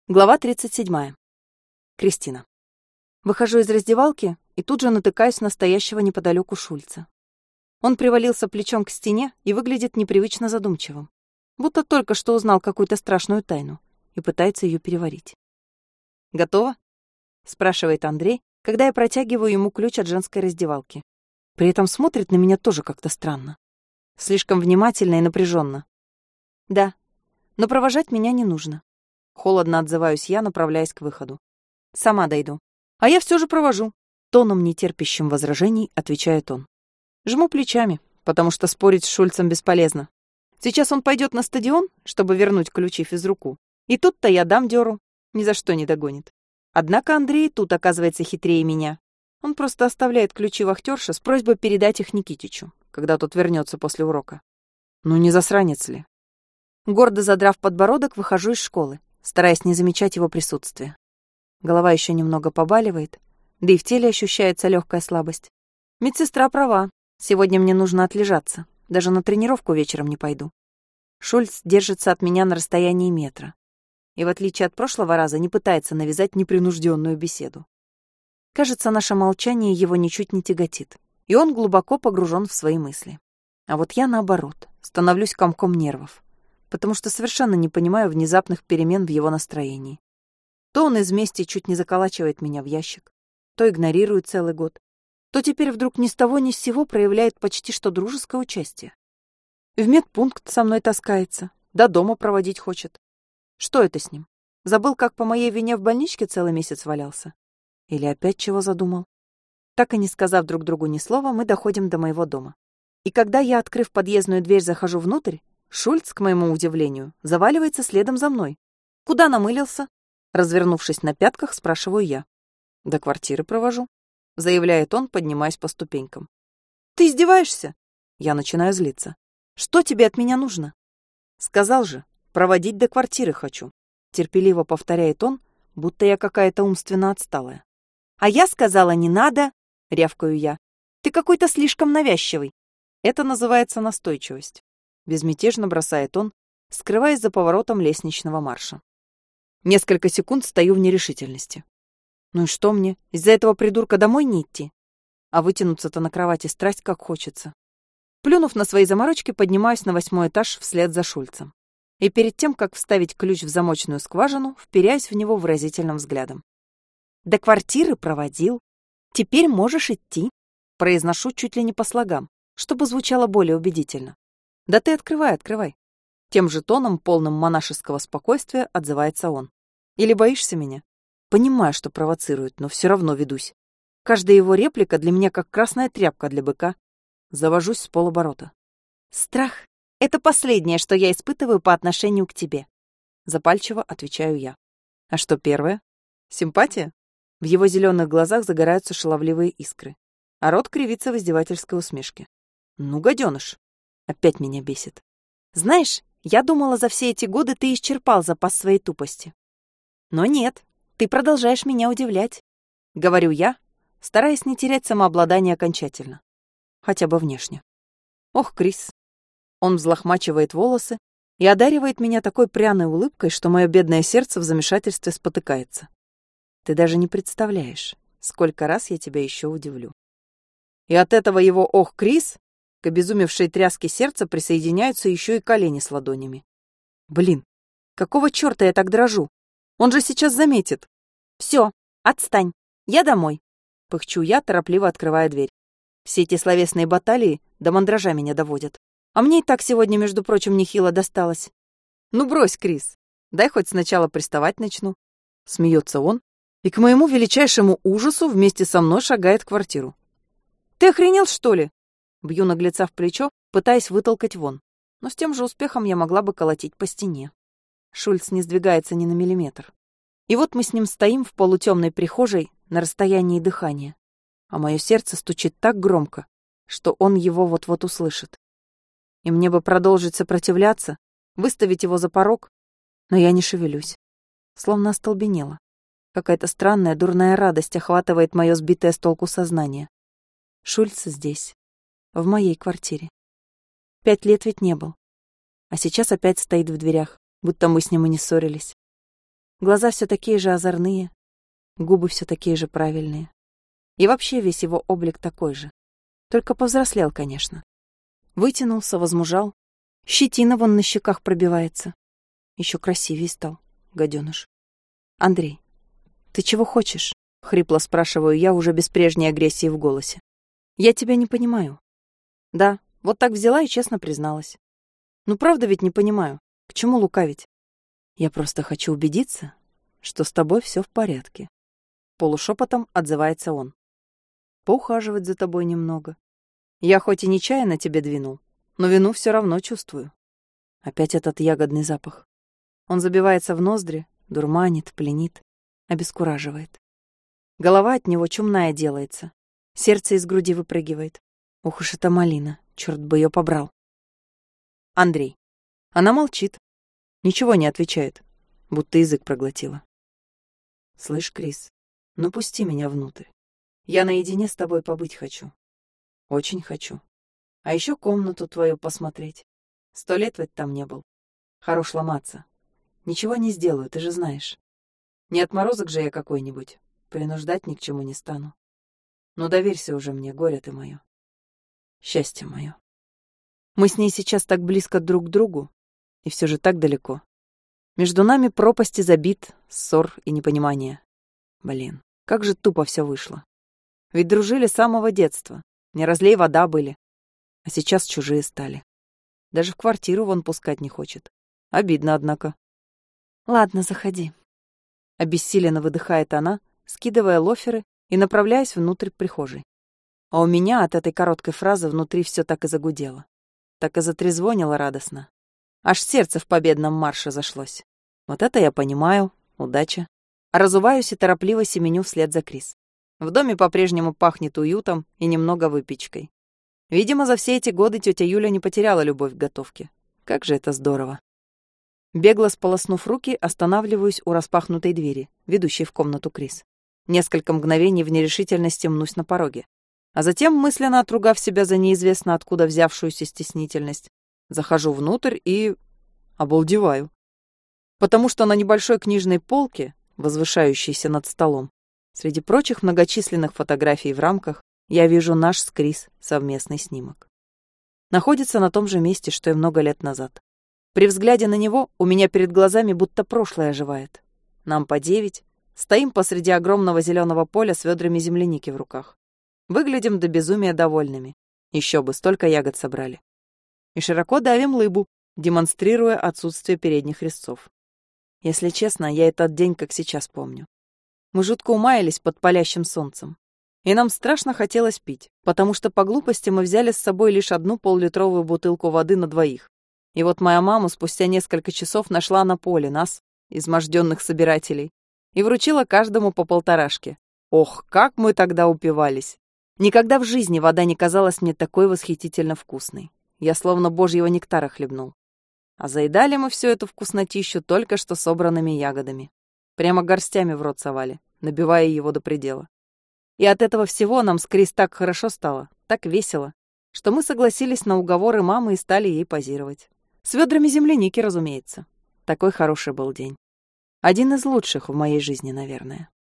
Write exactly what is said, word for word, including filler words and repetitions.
Глава тридцать седьмая. Кристина. Выхожу из раздевалки и тут же натыкаюсь на стоящего неподалеку Шульца. Он привалился плечом к стене и выглядит непривычно задумчивым, будто только что узнал какую-то страшную тайну и пытается ее переварить. «Готово?» — спрашивает Андрей, когда я протягиваю ему ключ от женской раздевалки. При этом смотрит на меня тоже как-то странно. Слишком внимательно и напряженно. «Да, но провожать меня не нужно». Холодно отзываюсь я, направляясь к выходу. Сама дойду. А я все же провожу. Тоном, нетерпящим возражений, отвечает он. Жму плечами, потому что спорить с Шульцем бесполезно. Сейчас он пойдет на стадион, чтобы вернуть ключи физруку. И тут-то я дам дёру. Ни за что не догонит. Однако Андрей тут оказывается хитрее меня. Он просто оставляет ключи вахтерше с просьбой передать их Никитичу, когда тот вернется после урока. Ну не засранец ли? Гордо задрав подбородок, выхожу из школы, стараясь не замечать его присутствия. Голова еще немного побаливает, да и в теле ощущается легкая слабость. Медсестра права, сегодня мне нужно отлежаться, даже на тренировку вечером не пойду. Шульц держится от меня на расстоянии метра и, в отличие от прошлого раза, не пытается навязать непринужденную беседу. Кажется, наше молчание его ничуть не тяготит, и он глубоко погружен в свои мысли. А вот я, наоборот, становлюсь комком нервов, потому что совершенно не понимаю внезапных перемен в его настроении. То он из мести чуть не заколачивает меня в ящик, то игнорирует целый год, то теперь вдруг ни с того ни с сего проявляет почти что дружеское участие. В медпункт со мной таскается, до дома проводить хочет. Что это с ним? Забыл, как по моей вине в больничке целый месяц валялся? Или опять чего задумал? Так и не сказав друг другу ни слова, мы доходим до моего дома. И когда я, открыв подъездную дверь, захожу внутрь, Шульц, к моему удивлению, заваливается следом за мной. «Куда намылился?» Развернувшись на пятках, спрашиваю я. «До квартиры провожу», — заявляет он, поднимаясь по ступенькам. «Ты издеваешься?» Я начинаю злиться. «Что тебе от меня нужно?» «Сказал же, проводить до квартиры хочу», — терпеливо повторяет он, будто я какая-то умственно отсталая. «А я сказала, не надо», — рявкаю я. «Ты какой-то слишком навязчивый». Это называется настойчивость. Безмятежно бросает он, скрываясь за поворотом лестничного марша. Несколько секунд стою в нерешительности. Ну и что мне, из-за этого придурка домой не идти? А вытянуться-то на кровати страсть как хочется. Плюнув на свои заморочки, поднимаюсь на восьмой этаж вслед за Шульцем. И перед тем, как вставить ключ в замочную скважину, вперяюсь в него выразительным взглядом. «До квартиры проводил. Теперь можешь идти», — произношу чуть ли не по слогам, чтобы звучало более убедительно. «Да ты открывай, открывай». Тем же тоном, полным монашеского спокойствия, отзывается он. «Или боишься меня?» Понимаю, что провоцирует, но все равно ведусь. Каждая его реплика для меня как красная тряпка для быка. Завожусь с полоборота. «Страх — это последнее, что я испытываю по отношению к тебе», — запальчиво отвечаю я. «А что первое? Симпатия?» В его зеленых глазах загораются шаловливые искры, а рот кривится в издевательской усмешке. «Ну, гаденыш!» Опять меня бесит. «Знаешь, я думала, за все эти годы ты исчерпал запас своей тупости. Но нет, ты продолжаешь меня удивлять», — говорю я, стараясь не терять самообладание окончательно. Хотя бы внешне. Ох, Крис. Он взлохмачивает волосы и одаривает меня такой пряной улыбкой, что мое бедное сердце в замешательстве спотыкается. Ты даже не представляешь, сколько раз я тебя еще удивлю. И от этого его «ох, Крис» к обезумевшей тряске сердца присоединяются еще и колени с ладонями. Блин, какого черта я так дрожу? Он же сейчас заметит. Все, отстань, я домой. Пыхчу я, торопливо открывая дверь. Все эти словесные баталии до мандража меня доводят. А мне и так сегодня, между прочим, нехило досталось. Ну брось, Крис, дай хоть сначала приставать начну. Смеется он и к моему величайшему ужасу вместе со мной шагает в квартиру. Ты охренел, что ли? Бью наглеца в плечо, пытаясь вытолкать вон. Но с тем же успехом я могла бы колотить по стене. Шульц не сдвигается ни на миллиметр. И вот мы с ним стоим в полутемной прихожей на расстоянии дыхания. А мое сердце стучит так громко, что он его вот-вот услышит. И мне бы продолжить сопротивляться, выставить его за порог, но я не шевелюсь. Словно остолбенела. Какая-то странная дурная радость охватывает мое сбитое с толку сознание. Шульц здесь. В моей квартире. Пять лет ведь не был. А сейчас опять стоит в дверях, будто мы с ним и не ссорились. Глаза все такие же озорные, губы все такие же правильные. И вообще весь его облик такой же. Только повзрослел, конечно. Вытянулся, возмужал. Щетина вон на щеках пробивается. Еще красивее стал, гаденыш. Андрей, ты чего хочешь? Хрипло спрашиваю я, уже без прежней агрессии в голосе. Я тебя не понимаю. Да, вот так взяла и честно призналась. Ну правда ведь не понимаю. К чему лукавить? Я просто хочу убедиться, что с тобой все в порядке. Полушепотом отзывается он. Поухаживать за тобой немного. Я хоть и нечаянно тебе двинул, но вину все равно чувствую. Опять этот ягодный запах. Он забивается в ноздри, дурманит, пленит, обескураживает. Голова от него чумная делается. Сердце из груди выпрыгивает. Ух уж эта малина, черт бы ее побрал. Андрей. Она молчит. Ничего не отвечает, будто язык проглотила. Слышь, Крис, ну пусти меня внутрь. Я наедине с тобой побыть хочу. Очень хочу. А еще комнату твою посмотреть. Сто лет ведь там не был. Хорош ломаться. Ничего не сделаю, ты же знаешь. Не отморозок же я какой-нибудь. Принуждать ни к чему не стану. Но доверься уже мне, горе ты мое. Счастье мое. Мы с ней сейчас так близко друг к другу, и все же так далеко. Между нами пропасти забит, ссор и непонимание. Блин, как же тупо все вышло. Ведь дружили с самого детства. Не разлей вода были. А сейчас чужие стали. Даже в квартиру вон пускать не хочет. Обидно, однако. Ладно, заходи. Обессиленно выдыхает она, скидывая лоферы и направляясь внутрь прихожей. А у меня от этой короткой фразы внутри все так и загудело. Так и затрезвонило радостно. Аж сердце в победном марше зашлось. Вот это я понимаю. Удача. Разуваюсь и торопливо семеню вслед за Крис. В доме по-прежнему пахнет уютом и немного выпечкой. Видимо, за все эти годы тетя Юля не потеряла любовь к готовке. Как же это здорово. Бегло сполоснув руки, останавливаюсь у распахнутой двери, ведущей в комнату Крис. Несколько мгновений в нерешительности мнусь на пороге. А затем, мысленно отругав себя за неизвестно откуда взявшуюся стеснительность, захожу внутрь и обалдеваю. Потому что на небольшой книжной полке, возвышающейся над столом, среди прочих многочисленных фотографий в рамках, я вижу наш с Крис совместный снимок. Находится на том же месте, что и много лет назад. При взгляде на него у меня перед глазами будто прошлое оживает. Нам по девять, стоим посреди огромного зеленого поля с ведрами земляники в руках. Выглядим до безумия довольными. Еще бы, столько ягод собрали. И широко давим лыбу, демонстрируя отсутствие передних резцов. Если честно, я этот день как сейчас помню. Мы жутко умаялись под палящим солнцем. И нам страшно хотелось пить, потому что по глупости мы взяли с собой лишь одну поллитровую бутылку воды на двоих. И вот моя мама спустя несколько часов нашла на поле нас, изможденных собирателей, и вручила каждому по полторашке. Ох, как мы тогда упивались! Никогда в жизни вода не казалась мне такой восхитительно вкусной. Я словно божьего нектара хлебнул. А заедали мы всю эту вкуснотищу только что собранными ягодами. Прямо горстями в рот совали, набивая его до предела. И от этого всего нам с Крис так хорошо стало, так весело, что мы согласились на уговоры мамы и стали ей позировать. С ведрами земляники, разумеется. Такой хороший был день. Один из лучших в моей жизни, наверное.